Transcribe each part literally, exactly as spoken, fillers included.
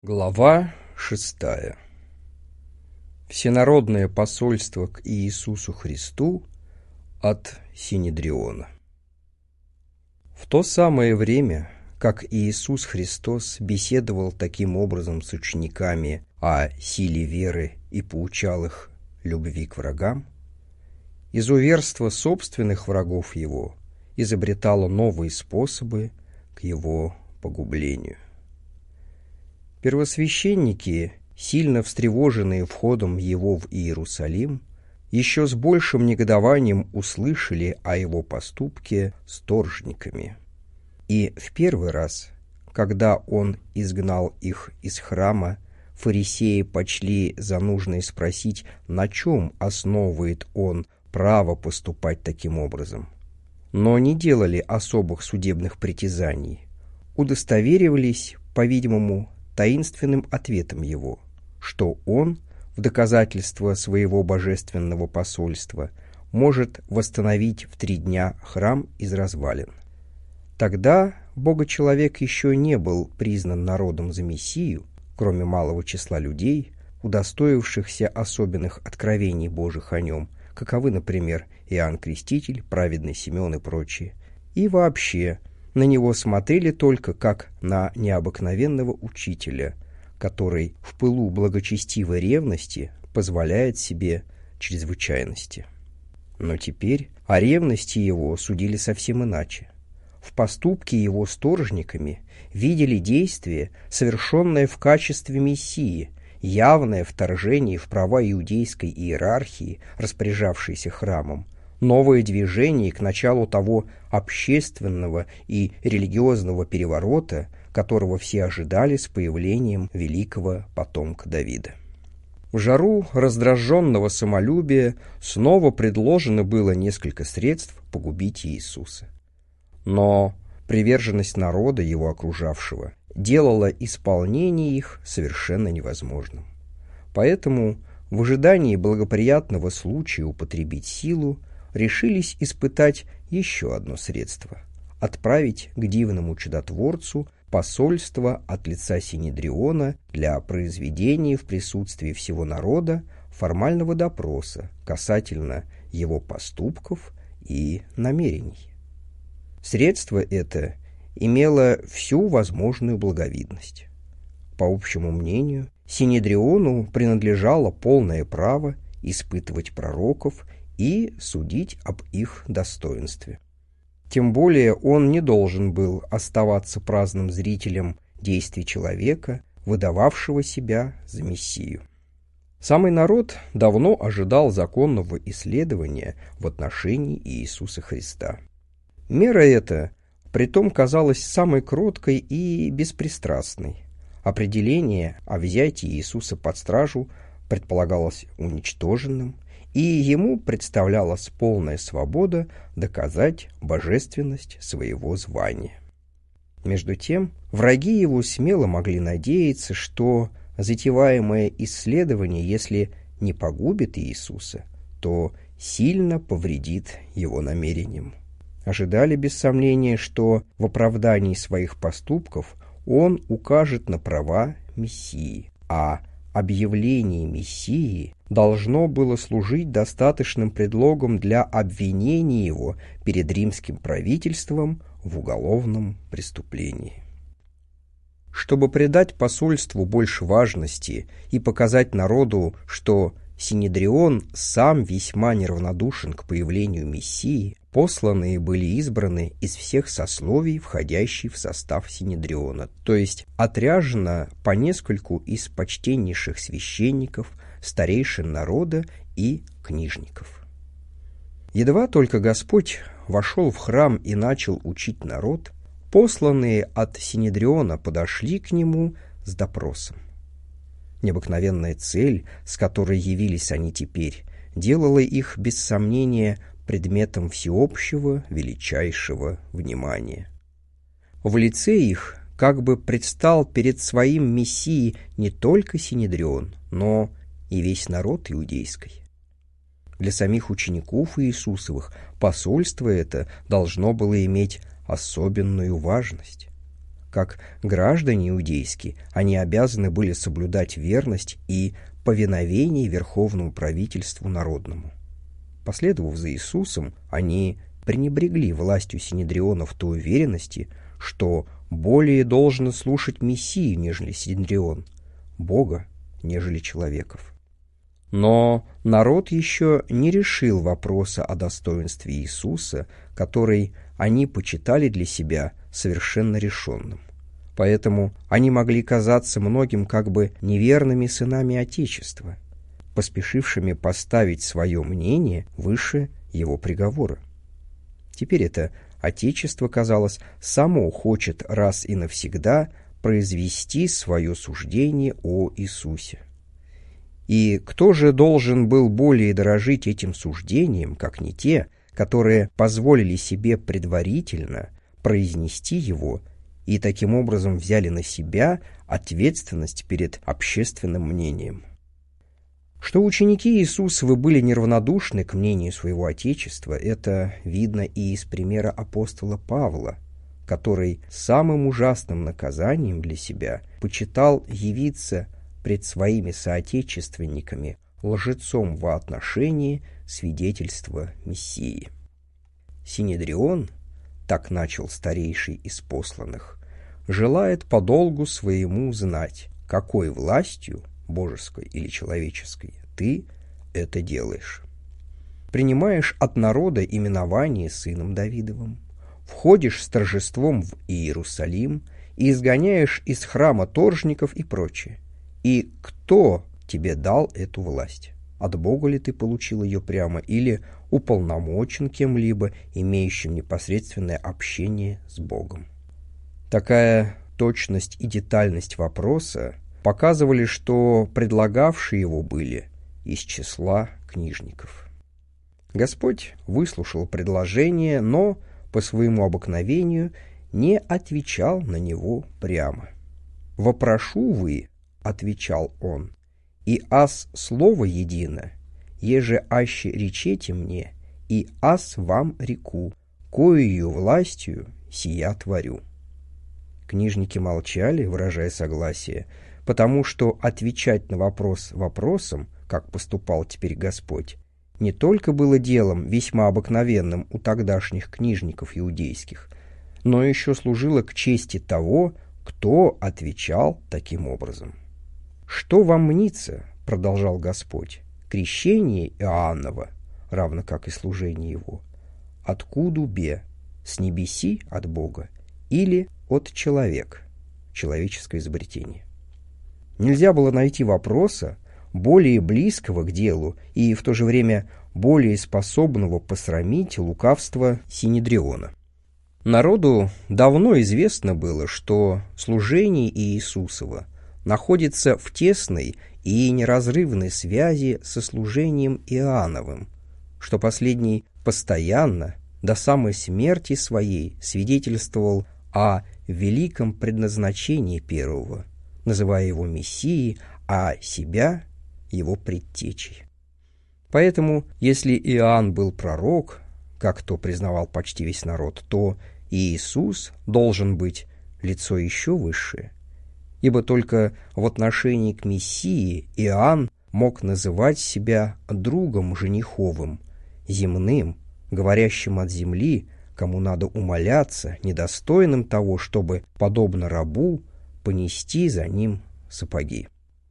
Глава шестая. Всенародное посольство к Иисусу Христу от Синедриона. В то самое время, как Иисус Христос беседовал таким образом с учениками о силе веры и поучал их любви к врагам, изуверство собственных врагов его изобретало новые способы к его погублению. Первосвященники, сильно встревоженные входом его в Иерусалим, еще с большим негодованием услышали о его поступке с торжниками. И в первый раз, когда он изгнал их из храма, фарисеи почли за нужное спросить, на чем основывает он право поступать таким образом, но не делали особых судебных притязаний, удостоверивались, по-видимому, таинственным ответом его, что он, в доказательство своего божественного посольства, может восстановить в три дня храм из развалин. Тогда Бога-человек еще не был признан народом за Мессию, кроме малого числа людей, удостоившихся особенных откровений Божьих о нем, каковы, например, Иоанн Креститель, праведный Симеон и прочие, и вообще на него смотрели только как на необыкновенного учителя, который в пылу благочестивой ревности позволяет себе чрезвычайности. Но теперь о ревности его судили совсем иначе. В поступке его с торжниками видели действие, совершенное в качестве Мессии, явное вторжение в права иудейской иерархии, распоряжавшейся храмом, новое движение к началу того общественного и религиозного переворота, которого все ожидали с появлением великого потомка Давида. В жару раздраженного самолюбия снова предложено было несколько средств погубить Иисуса. Но приверженность народа, его окружавшего, делала исполнение их совершенно невозможным. Поэтому в ожидании благоприятного случая употребить силу решились испытать еще одно средство — отправить к дивному чудотворцу посольство от лица Синедриона для произведения в присутствии всего народа формального допроса касательно его поступков и намерений. Средство это имело всю возможную благовидность. По общему мнению, Синедриону принадлежало полное право испытывать пророков и судить об их достоинстве. Тем более он не должен был оставаться праздным зрителем действий человека, выдававшего себя за Мессию. Самый народ давно ожидал законного исследования в отношении Иисуса Христа. Мера эта притом казалась самой кроткой и беспристрастной. Определение о взятии Иисуса под стражу предполагалось уничтоженным, и ему представлялась полная свобода доказать божественность своего звания. Между тем, враги его смело могли надеяться, что затеваемое исследование, если не погубит Иисуса, то сильно повредит его намерениям. Ожидали без сомнения, что в оправдании своих поступков он укажет на права Мессии, а объявление Мессии должно было служить достаточным предлогом для обвинения его перед римским правительством в уголовном преступлении. Чтобы придать посольству больше важности и показать народу, что Синедрион сам весьма неравнодушен к появлению Мессии, посланные были избраны из всех сословий, входящих в состав Синедриона, то есть отряжено по нескольку из почтеннейших священников, старейшин народа и книжников. Едва только Господь вошел в храм и начал учить народ, посланные от Синедриона подошли к нему с допросом. Необыкновенная цель, с которой явились они теперь, делала их, без сомнения, предметом всеобщего величайшего внимания. В лице их как бы предстал перед своим Мессией не только Синедрион, но и весь народ иудейский. Для самих учеников Иисусовых посольство это должно было иметь особенную важность. как граждане иудейские, они обязаны были соблюдать верность и повиновение верховному правительству народному. Последовав за Иисусом, они пренебрегли властью Синедриона в той уверенности, что более должно слушать Мессию, нежели Синедрион, Бога, нежели человеков. Но народ еще не решил вопроса о достоинстве Иисуса, который они почитали для себя совершенно решенным. Поэтому они могли казаться многим как бы неверными сынами Отечества, поспешившими поставить свое мнение выше его приговора. Теперь это Отечество, казалось, само хочет раз и навсегда произвести свое суждение о Иисусе. И кто же должен был более дорожить этим суждением, как не те, которые позволили себе предварительно произнести его и таким образом взяли на себя ответственность перед общественным мнением? Что ученики Иисусовы были неравнодушны к мнению своего Отечества, это видно и из примера апостола Павла, который самым ужасным наказанием для себя почитал явиться пред своими соотечественниками лжецом во отношении свидетельства Мессии. Синедрион, так начал старейший из посланных, желает подолгу своему знать, какой властью, божеской или человеческой, ты это делаешь. Принимаешь от народа именование сыном Давидовым, входишь с торжеством в Иерусалим и изгоняешь из храма торжников и прочее. И кто тебе дал эту власть? От Бога ли ты получил ее прямо или уполномочен кем-либо, имеющим непосредственное общение с Богом? Такая точность и детальность вопроса показывали, что предлагавшие его были из числа книжников. Господь выслушал предложение, но по своему обыкновению не отвечал на него прямо. «Вопрошу вы, — отвечал он, — и аз слово едино, еже аще речете мне, и аз вам реку, коею властью сия творю». Книжники молчали, выражая согласие, потому что отвечать на вопрос вопросом, как поступал теперь Господь, не только было делом весьма обыкновенным у тогдашних книжников иудейских, но еще служило к чести того, кто отвечал таким образом. «Что вам мнится, — продолжал Господь, — крещение Иоаннова, равно как и служение его, откуда бе, с небеси от Бога или от человека, человеческое изобретение?» Нельзя было найти вопроса, более близкого к делу и в то же время более способного посрамить лукавство Синедриона. Народу давно известно было, что служение Иисусова находится в тесной и неразрывной связи со служением Иоанновым, что последний постоянно, до самой смерти своей, свидетельствовал о великом предназначении первого, называя его Мессией, а себя его предтечей. Поэтому, если Иоанн был пророк, как то признавал почти весь народ, то и Иисус должен быть лицо еще высшее, ибо только в отношении к Мессии Иоанн мог называть себя другом жениховым, земным, говорящим от земли, кому надо умоляться, недостойным того, чтобы, подобно рабу, понести за ним сапоги.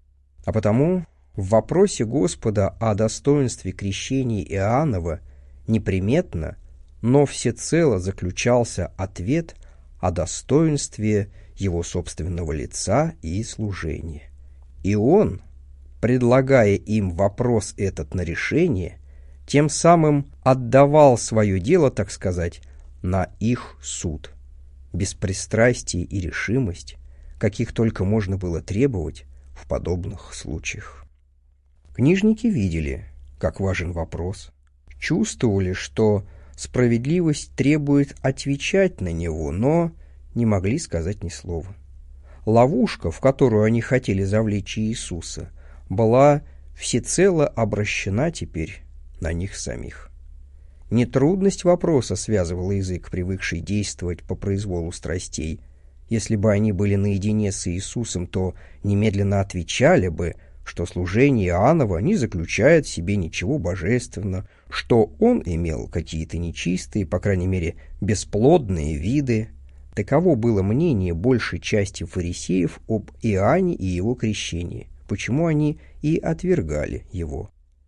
А потому в вопросе Господа о достоинстве крещения Иоаннова неприметно, но всецело заключался ответ о достоинстве его собственного лица и служения. И он, предлагая им вопрос этот на решение, тем самым отдавал свое дело, так сказать, на их суд, беспристрастие и решимость, каких только можно было требовать в подобных случаях. Книжники видели, как важен вопрос, чувствовали, что справедливость требует отвечать на него, но не могли сказать ни слова. Ловушка, в которую они хотели завлечь Иисуса, была всецело обращена теперь на них самих. Нетрудность вопроса связывала язык, привыкший действовать по произволу страстей, Если бы они были наедине с Иисусом, то немедленно отвечали бы, что служение Иоаннова не заключает в себе ничего божественного, что он имел какие-то нечистые, по крайней мере, бесплодные виды. Таково было мнение большей части фарисеев об Иоанне и его крещении, почему они и отвергали его.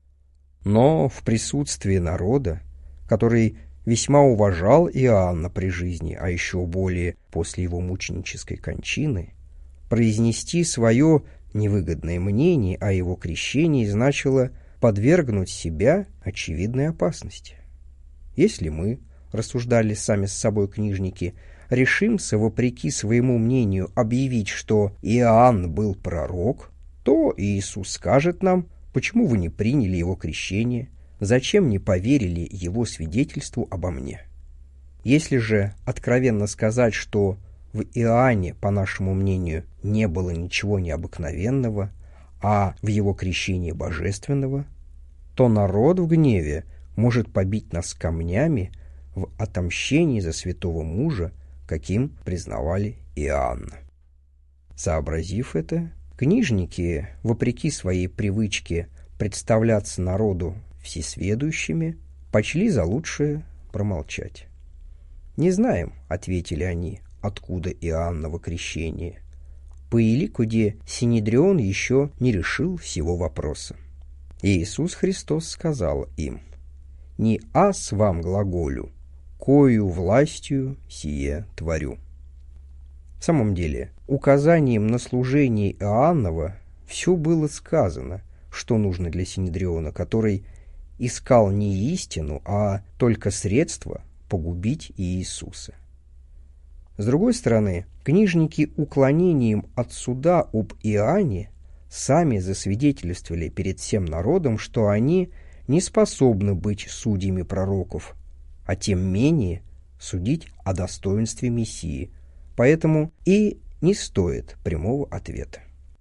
Но в присутствии народа, который весьма уважал Иоанна при жизни, а еще более после его мученической кончины, произнести свое невыгодное мнение о его крещении значило подвергнуть себя очевидной опасности. Если мы, рассуждали сами с собой книжники, решимся, вопреки своему мнению, объявить, что Иоанн был пророк, то Иисус скажет нам, почему вы не приняли его крещение, зачем не поверили его свидетельству обо мне. Если же откровенно сказать, что в Иоанне, по нашему мнению, не было ничего необыкновенного, а в его крещении божественного, то народ в гневе может побить нас камнями в отомщении за святого мужа, каким признавали Иоанна. Сообразив это, книжники, вопреки своей привычке представляться народу всесведущими, почли за лучшее промолчать. «Не знаем», — ответили они, — «откуда Иоанново крещение. По Иликуде Синедрион еще не решил всего вопроса». И Иисус Христос сказал им: «Не аз вам глаголю, кою властью сие творю». В самом деле, указанием на служение Иоаннова все было сказано, что нужно для Синедриона, который искал не истину, а только средства погубить Иисуса. С другой стороны, книжники уклонением от суда об Иоанне сами засвидетельствовали перед всем народом, что они не способны быть судьями пророков, а тем менее судить о достоинстве Мессии, поэтому и не стоит прямого ответа.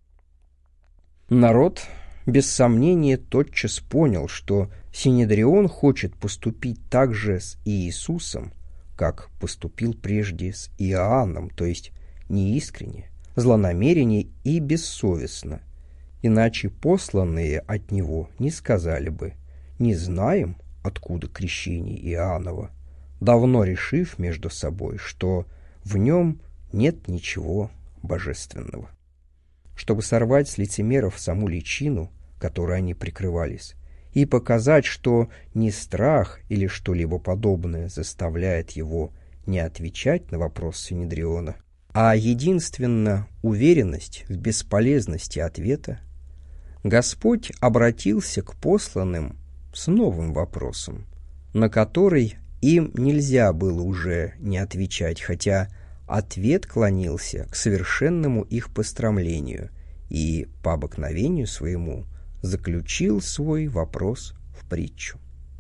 Народ, без сомнения, тотчас понял, что Синедрион хочет поступить так же с Иисусом, как поступил прежде с Иоанном, то есть неискренне, злонамеренно и бессовестно, иначе посланные от него не сказали бы: «Не знаем, откуда крещение Иоаннова», давно решив между собой, что в нем нет ничего божественного. Чтобы сорвать с лицемеров саму личину, которой они прикрывались, и показать, что не страх или что-либо подобное заставляет его не отвечать на вопрос Синедриона, а единственно уверенность в бесполезности ответа, Господь обратился к посланным с новым вопросом, на который им нельзя было уже не отвечать, хотя ответ клонился к совершенному их пострамлению и, по обыкновению своему, заключил свой вопрос в притчу.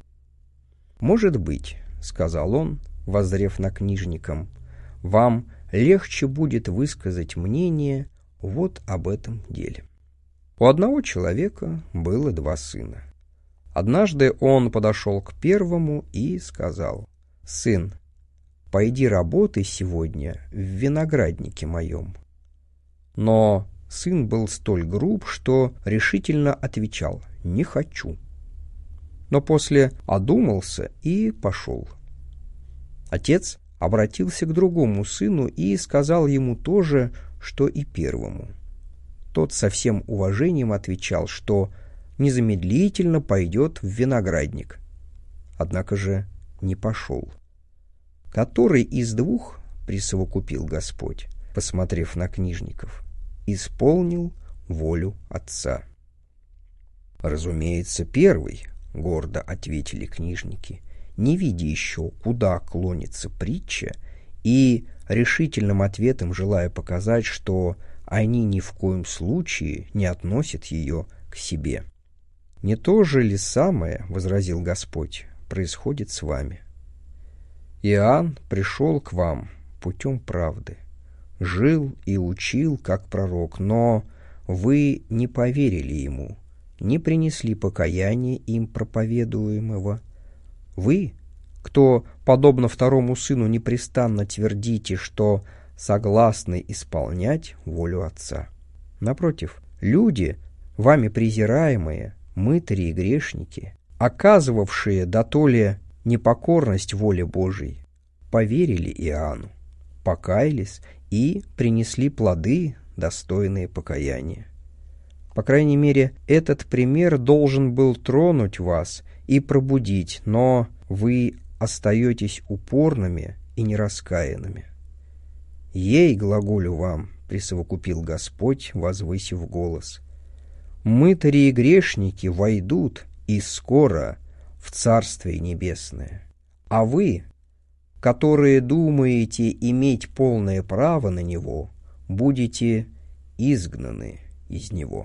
«Может быть, — сказал он, воззрев на книжникам, — вам легче будет высказать мнение вот об этом деле. У одного человека было два сына. Однажды он подошел к первому и сказал: «Сын, пойди работай сегодня в винограднике моем». Но сын был столь груб, что решительно отвечал: «Не хочу». Но после одумался и пошел. Отец обратился к другому сыну и сказал ему то же, что и первому. Тот со всем уважением отвечал, что незамедлительно пойдет в виноградник. Однако же не пошел. «Который из двух, — присовокупил Господь, посмотрев на книжников, — исполнил волю отца?» «Разумеется, первый, — гордо ответили книжники, не видя еще, куда клонится притча, и решительным ответом желая показать, что они ни в коем случае не относят ее к себе. «Не то же ли самое, — возразил Господь, — происходит с вами? Иоанн пришел к вам путем правды, жил и учил, как пророк, но вы не поверили ему, не принесли покаяния им проповедуемого. Вы, кто, подобно второму сыну, непрестанно твердите, что согласны исполнять волю Отца. Напротив, люди, вами презираемые, мытари и грешники, оказывавшие дотоле непокорность воле Божией, поверили Иоанну, покаялись и принесли плоды, достойные покаяния. По крайней мере, этот пример должен был тронуть вас и пробудить, но вы остаетесь упорными и нераскаянными. «Ей, глаголю вам», — присовокупил Господь, возвысив голос, «мытари и грешники войдут и скоро в Царствие Небесное, а вы, которые думаете иметь полное право на него, будете изгнаны из него».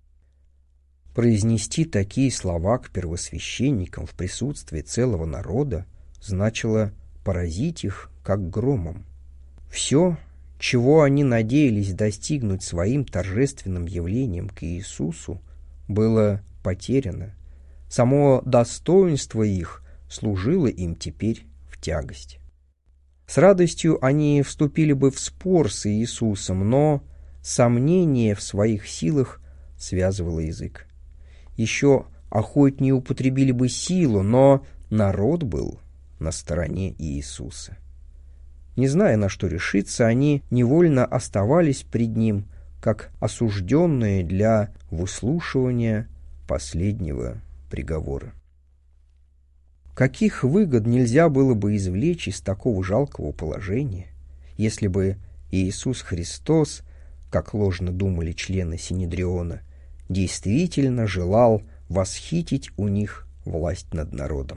Произнести такие слова к первосвященникам в присутствии целого народа значило поразить их как громом. Все, чего они надеялись достигнуть своим торжественным явлением к Иисусу, было потеряно. Само достоинство их служило им теперь в тягость. С радостью они вступили бы в спор с Иисусом, но сомнение в своих силах связывало язык. Еще охотнее употребили бы силу, но народ был на стороне Иисуса. Не зная, на что решиться, они невольно оставались пред Ним, как осужденные для выслушивания последнего приговора. Каких выгод нельзя было бы извлечь из такого жалкого положения, если бы Иисус Христос, как ложно думали члены Синедриона, действительно желал восхитить у них власть над народом?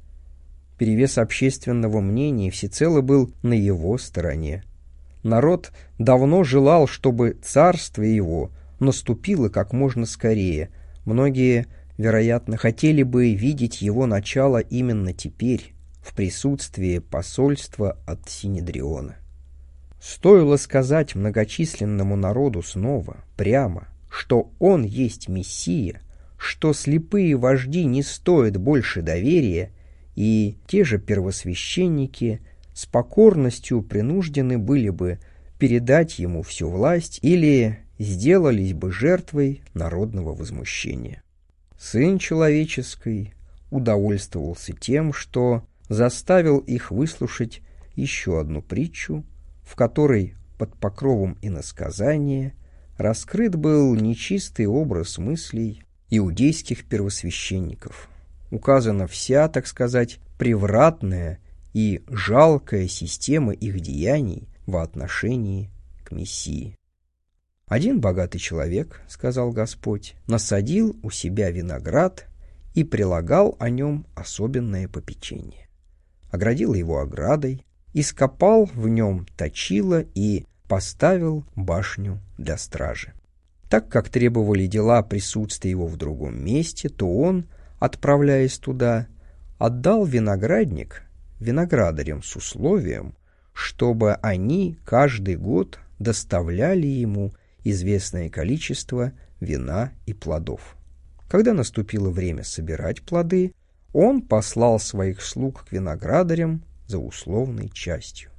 Перевес общественного мнения всецело был на его стороне. Народ давно желал, чтобы царствие его наступило как можно скорее. Многие, вероятно, хотели бы видеть его начало именно теперь, в присутствии посольства от Синедриона. Стоило сказать многочисленному народу снова, прямо, что он есть Мессия, что слепые вожди не стоят больше доверия, и те же первосвященники с покорностью принуждены были бы передать ему всю власть или сделались бы жертвой народного возмущения. Сын человеческий удовольствовался тем, что заставил их выслушать еще одну притчу, в которой под покровом иносказания раскрыт был нечистый образ мыслей иудейских первосвященников. Указана вся, так сказать, превратная и жалкая система их деяний во отношении к Мессии. «Один богатый человек, — сказал Господь, — насадил у себя виноград и прилагал о нем особенное попечение. Оградил его оградой, ископал в нем точило и поставил башню для стражи. Так как требовали дела присутствия его в другом месте, то он, отправляясь туда, отдал виноградник виноградарям с условием, чтобы они каждый год доставляли ему известное количество вина и плодов. Когда наступило время собирать плоды, он послал своих слуг к виноградарям за условной частью.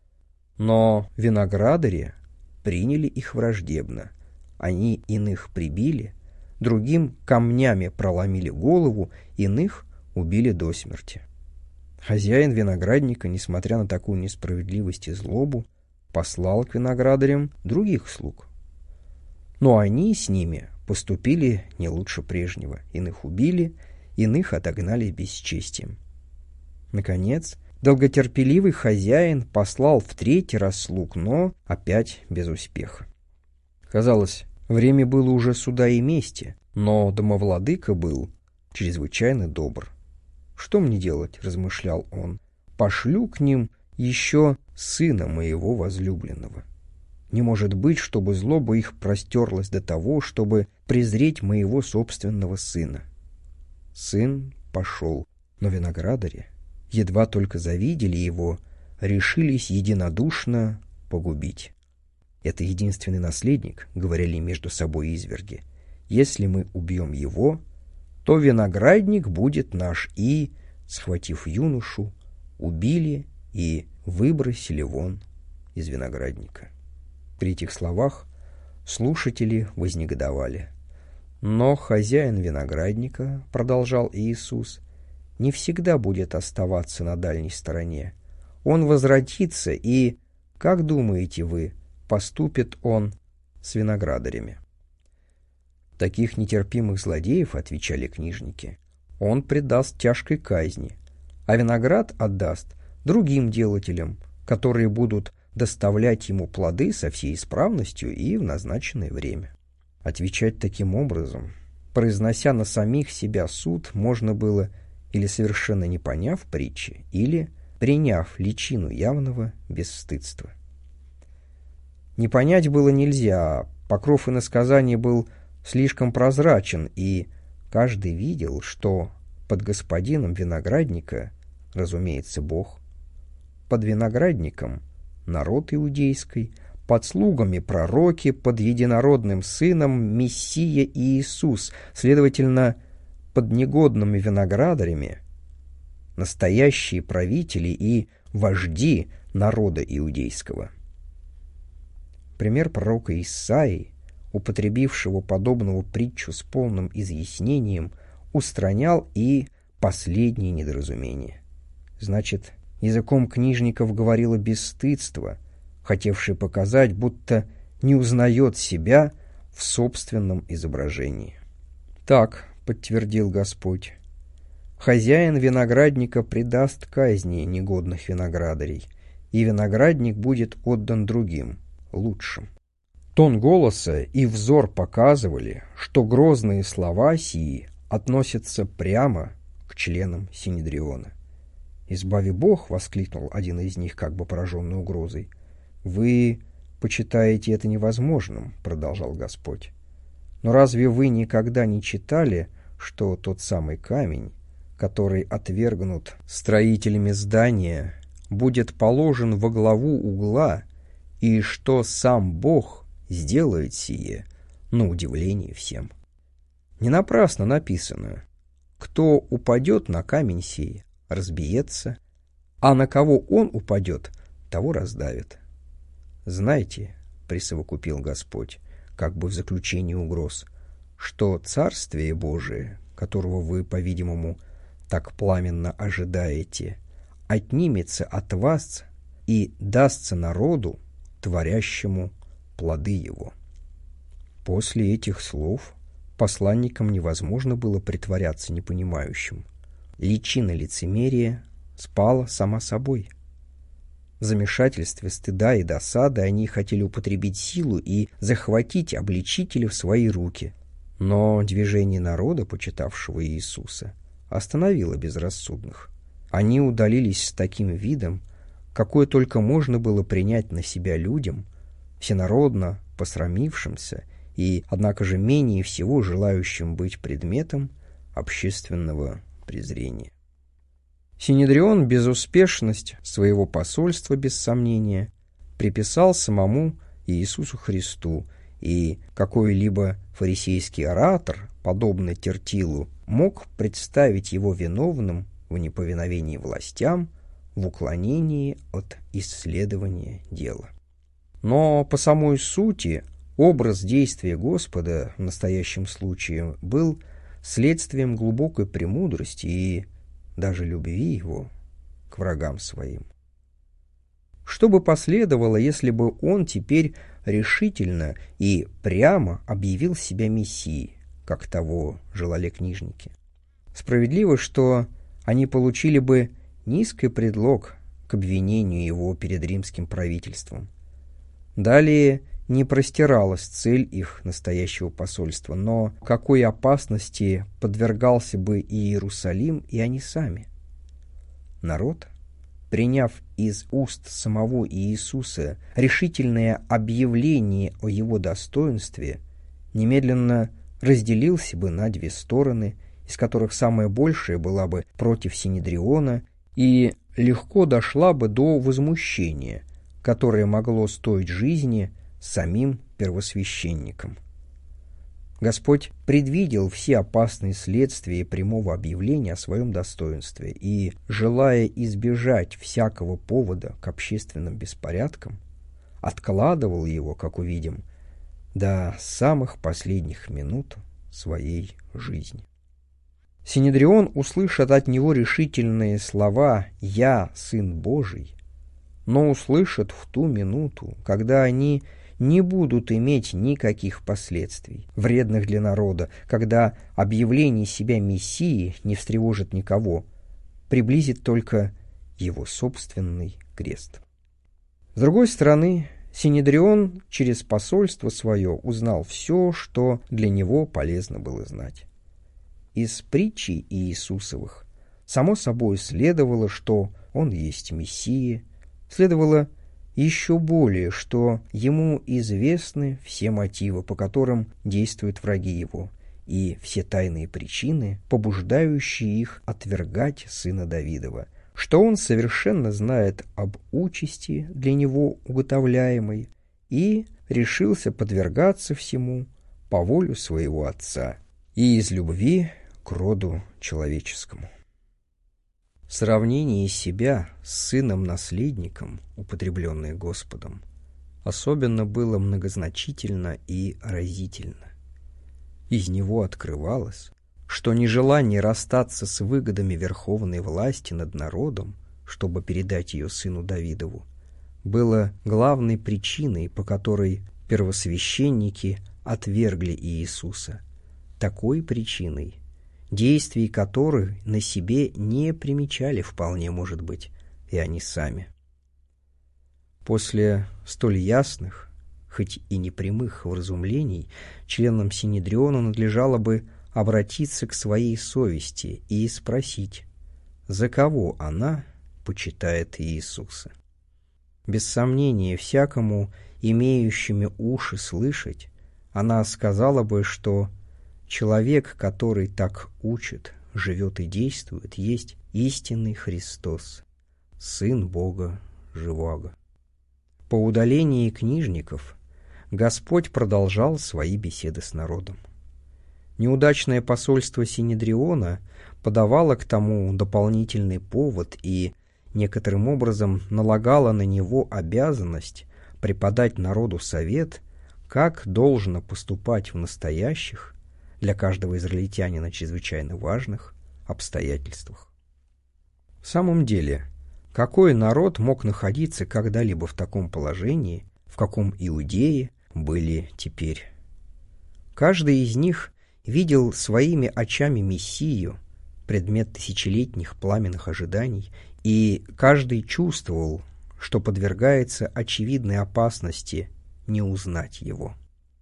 Но виноградари приняли их враждебно. Они иных прибили, другим камнями проломили голову, иных убили до смерти. Хозяин виноградника, несмотря на такую несправедливость и злобу, послал к виноградарям других слуг. Но они с ними поступили не лучше прежнего. Иных убили, иных отогнали бесчестием. Наконец, долготерпеливый хозяин послал в третий раз слуг, но опять без успеха. Казалось, время было уже суда и мести, но домовладыка был чрезвычайно добр. «Что мне делать?» — размышлял он. «Пошлю к ним еще сына моего возлюбленного. Не может быть, чтобы злоба их простерлась до того, чтобы презреть моего собственного сына». Сын пошел, но виноградари, едва только завидели его, решились единодушно погубить. «Это единственный наследник», — говорили между собой изверги. «Если мы убьем его, то виноградник будет наш». И, схватив юношу, убили и выбросили вон из виноградника». При этих словах слушатели вознегодовали. «Но хозяин виноградника, — продолжал Иисус, — не всегда будет оставаться на дальней стороне. Он возвратится, и, как думаете вы, поступит он с виноградарями?» «Таких нетерпимых злодеев, — отвечали книжники, — он предаст тяжкой казни, а виноград отдаст другим делателям, которые будут доставлять ему плоды со всей исправностью и в назначенное время». Отвечать таким образом, произнося на самих себя суд, можно было или совершенно не поняв притчи, или приняв личину явного бесстыдства. Не понять было нельзя, покров иносказания был слишком прозрачен, и каждый видел, что под господином виноградника, разумеется, Бог, под виноградником народ иудейский, под слугами пророки, под единородным сыном Мессия Иисус, следовательно, под негодными виноградарями настоящие правители и вожди народа иудейского. Пример пророка Исаии, употребившего подобную притчу с полным изъяснением, устранял и последние недоразумения. Значит, языком книжников говорило бесстыдство, хотевший показать, будто не узнает себя в собственном изображении. «Так, — подтвердил Господь, — хозяин виноградника предаст казни негодных виноградарей, и виноградник будет отдан другим, лучшим». Тон голоса и взор показывали, что грозные слова сии относятся прямо к членам Синедриона. «Избави Бог! — воскликнул один из них, как бы пораженный угрозой. — Вы почитаете это невозможным, — продолжал Господь. — Но разве вы никогда не читали, что тот самый камень, который отвергнут строителями здания, будет положен во главу угла, и что сам Бог сделает сие, на удивление всем? Не напрасно написано: кто упадет на камень сей, разбиется, а на кого он упадет, того раздавит. Знайте, — присовокупил Господь, как бы в заключении угроз, — что Царствие Божие, которого вы, по-видимому, так пламенно ожидаете, отнимется от вас и дастся народу, творящему плоды его». После этих слов посланникам невозможно было притворяться непонимающим. Личина лицемерия спала сама собой. В замешательстве стыда и досады они хотели употребить силу и захватить обличителя в свои руки. Но движение народа, почитавшего Иисуса, остановило безрассудных. Они удалились с таким видом, какое только можно было принять на себя людям, всенародно посрамившимся и, однако же, менее всего желающим быть предметом общественного презрения. Синедрион безуспешность своего посольства, без сомнения, приписал самому Иисусу Христу, и какой-либо фарисейский оратор, подобный Тертилу, мог представить его виновным в неповиновении властям, в уклонении от исследования дела. Но по самой сути образ действия Господа в настоящем случае был следствием глубокой премудрости и даже любви его к врагам своим. Что бы последовало, если бы он теперь решительно и прямо объявил себя Мессией, как того желали книжники? Справедливо, что они получили бы низкий предлог к обвинению его перед римским правительством. Далее не простиралась цель их настоящего посольства, но какой опасности подвергался бы и Иерусалим, и они сами? Народ, приняв из уст самого Иисуса решительное объявление о его достоинстве, немедленно разделился бы на две стороны, из которых самая большая была бы против Синедриона и легко дошла бы до возмущения, которое могло стоить жизни самим первосвященникам. Господь предвидел все опасные следствия прямого объявления о своем достоинстве и, желая избежать всякого повода к общественным беспорядкам, откладывал его, как увидим, до самых последних минут своей жизни. Синедрион услышит от него решительные слова «Я, Сын Божий», но услышит в ту минуту, когда они не будут иметь никаких последствий, вредных для народа, когда объявление себя Мессией не встревожит никого, приблизит только его собственный крест. С другой стороны, Синедрион через посольство свое узнал все, что для него полезно было знать. Из притчи Иисусовых само собой следовало, что он есть Мессия, следовало еще более, что ему известны все мотивы, по которым действуют враги его, и все тайные причины, побуждающие их отвергать сына Давидова, что он совершенно знает об участи для него уготовляемой и решился подвергаться всему по воле своего отца и из любви к роду человеческому. Сравнение себя с сыном-наследником, употребленное Господом, особенно было многозначительно и разительно. Из него открывалось, что нежелание расстаться с выгодами верховной власти над народом, чтобы передать ее сыну Давидову, было главной причиной, по которой первосвященники отвергли Иисуса, такой причиной, действий которых на себе не примечали вполне, может быть, и они сами. После столь ясных, хоть и непрямых вразумлений, членам Синедриона надлежало бы обратиться к своей совести и спросить, за кого она почитает Иисуса. Без сомнения, всякому, имеющему уши слышать, она сказала бы, что человек, который так учит, живет и действует, есть истинный Христос, Сын Бога живого. По удалении книжников Господь продолжал свои беседы с народом. Неудачное посольство Синедриона подавало к тому дополнительный повод и некоторым образом налагало на него обязанность преподать народу совет, как должно поступать в настоящих, для каждого израильтянина чрезвычайно важных, обстоятельствах. В самом деле, какой народ мог находиться когда-либо в таком положении, в каком иудеи были теперь? Каждый из них видел своими очами Мессию, предмет тысячелетних пламенных ожиданий, и каждый чувствовал, что подвергается очевидной опасности не узнать его.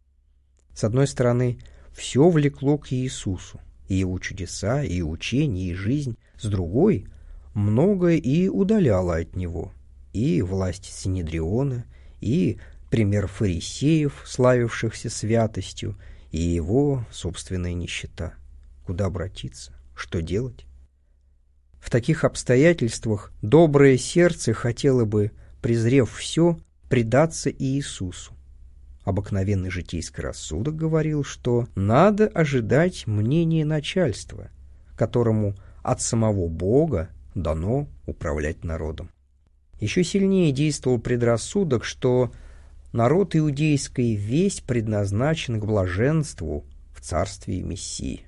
С одной стороны, все влекло к Иисусу, и его чудеса, и учение, и жизнь. С другой, многое и удаляло от него, и власть Синедриона, и пример фарисеев, славившихся святостью, и его собственная нищета. Куда обратиться? Что делать? В таких обстоятельствах доброе сердце хотело бы, презрев все, предаться Иисусу. Обыкновенный житейский рассудок говорил, что надо ожидать мнения начальства, которому от самого Бога дано управлять народом. Еще сильнее действовал предрассудок, что народ иудейский весь предназначен к блаженству в царстве Мессии.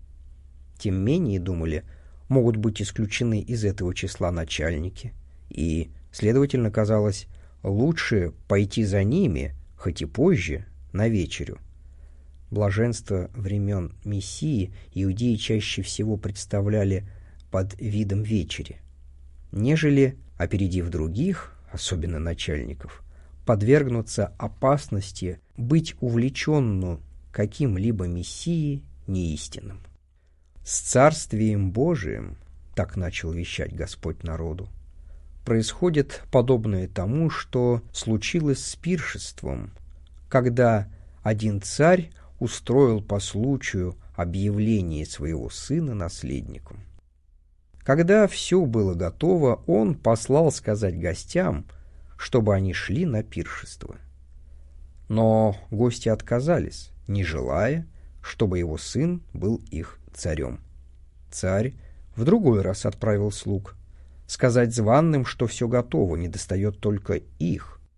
Тем менее, думали, могут быть исключены из этого числа начальники, и, следовательно, казалось, лучше пойти за ними, хоть и позже, на вечерю. Блаженство времен Мессии иудеи чаще всего представляли под видом вечери, нежели, опередив других, особенно начальников, подвергнуться опасности быть увлеченну каким-либо Мессией неистинным. «С Царствием Божиим, — так начал вещать Господь народу, — происходит подобное тому, что случилось с пиршеством, когда один царь устроил по случаю объявление своего сына наследником. Когда все было готово, он послал сказать гостям, чтобы они шли на пиршество. Но гости отказались, не желая, чтобы его сын был их царем. Царь в другой раз отправил слуг сказать званым, что все готово, недостает только их.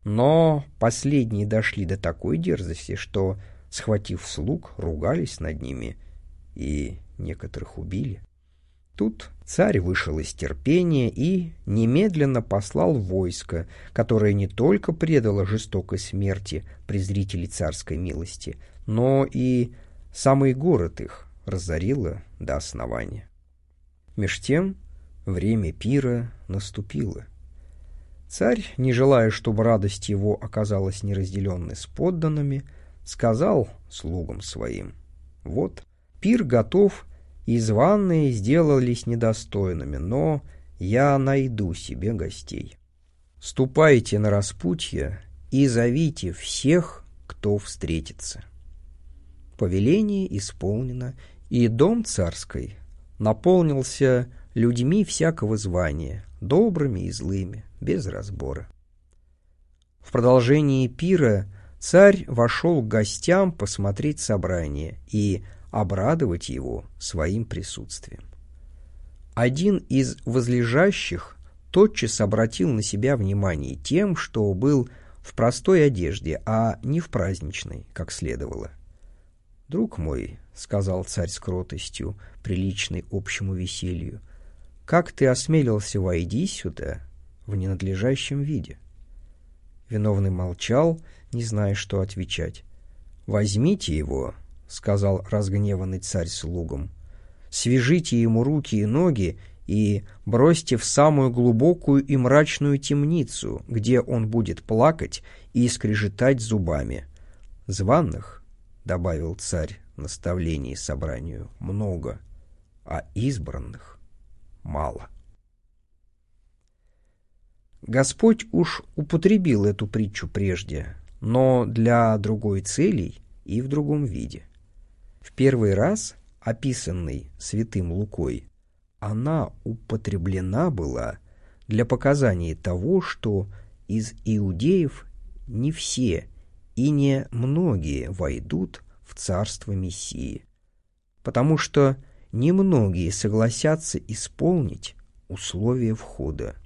Но последние дошли до такой дерзости, что, схватив слуг, ругались над ними и некоторых убили. Тут царь вышел из терпения и немедленно послал войско, которое не только предало жестокой смерти презрителей царской милости, но и самый город их разорило до основания. Меж тем время пира наступило. Царь, не желая, чтобы радость его оказалась неразделенной с подданными, сказал слугам своим: «Вот, пир готов, и званые сделались недостойными, но я найду себе гостей. Ступайте на распутье и зовите всех, кто встретится». Повеление исполнено, и дом царский наполнился людьми всякого звания, добрыми и злыми, без разбора. В продолжении пира царь вошел к гостям посмотреть собрание и обрадовать его своим присутствием. Один из возлежащих тотчас обратил на себя внимание тем, что был в простой одежде, а не в праздничной, как следовало. «Друг мой, — сказал царь с кротостью, приличной общему веселью, — как ты осмелился войти сюда в ненадлежащем виде?» Виновный молчал, не зная, что отвечать. «Возьмите его, — сказал разгневанный царь слугам, — свяжите ему руки и ноги и бросьте в самую глубокую и мрачную темницу, где он будет плакать и скрежетать зубами. Званых, — добавил царь в наставлении собранию, — много, а избранных мало». Господь уж употребил эту притчу прежде, но для другой цели и в другом виде. В первый раз, описанный святым Лукой, она употреблена была для показания того, что из иудеев не все и не многие войдут в царство Мессии, потому что немногие согласятся исполнить условия входа.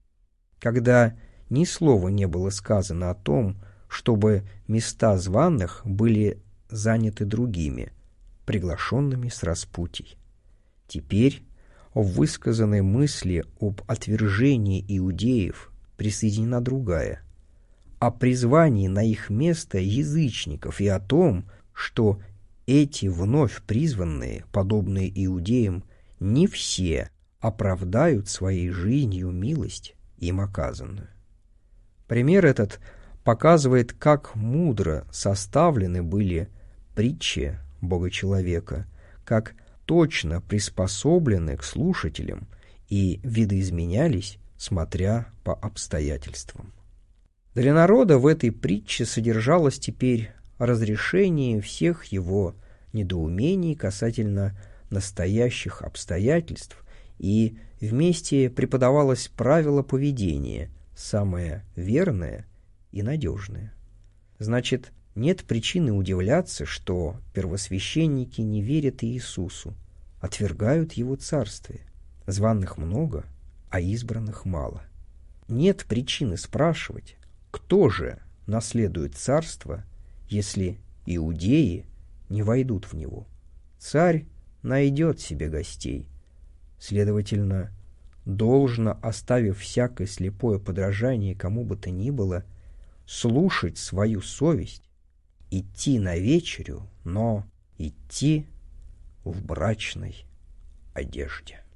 Когда ни слова не было сказано о том, чтобы места званых были заняты другими, приглашенными с распутий. Теперь в высказанной мысли об отвержении иудеев присоединена другая, о призвании на их место язычников и о том, что эти вновь призванные, подобные иудеям, не все оправдают своей жизнью милость, им оказанную. Пример этот показывает, как мудро составлены были притчи Бога-человека, как точно приспособлены к слушателям и видоизменялись, смотря по обстоятельствам. Для народа в этой притче содержалось теперь разрешение всех его недоумений касательно настоящих обстоятельств, и вместе преподавалось правило поведения, самое верное и надежное. Значит, нет причины удивляться, что первосвященники не верят Иисусу, отвергают Его царствие. Званых много, а избранных мало. Нет причины спрашивать, кто же наследует царство, если иудеи не войдут в него. Царь найдет себе гостей. Следовательно, должно, оставив всякое слепое подражание кому бы то ни было, слушать свою совесть, идти на вечерю, но идти в брачной одежде.